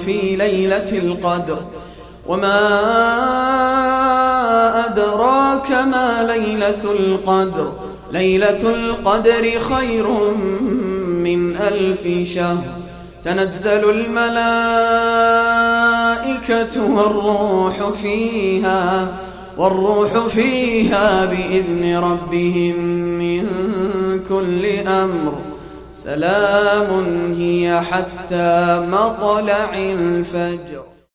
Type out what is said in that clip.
في ليلة القدر وما أدراك ما ليلة القدر ليلة القدر خير من 1000 شهر تنزل الملائكة والروح فيها بإذن ربهم من كل أمر سلام هي حتى مطلع الفجر.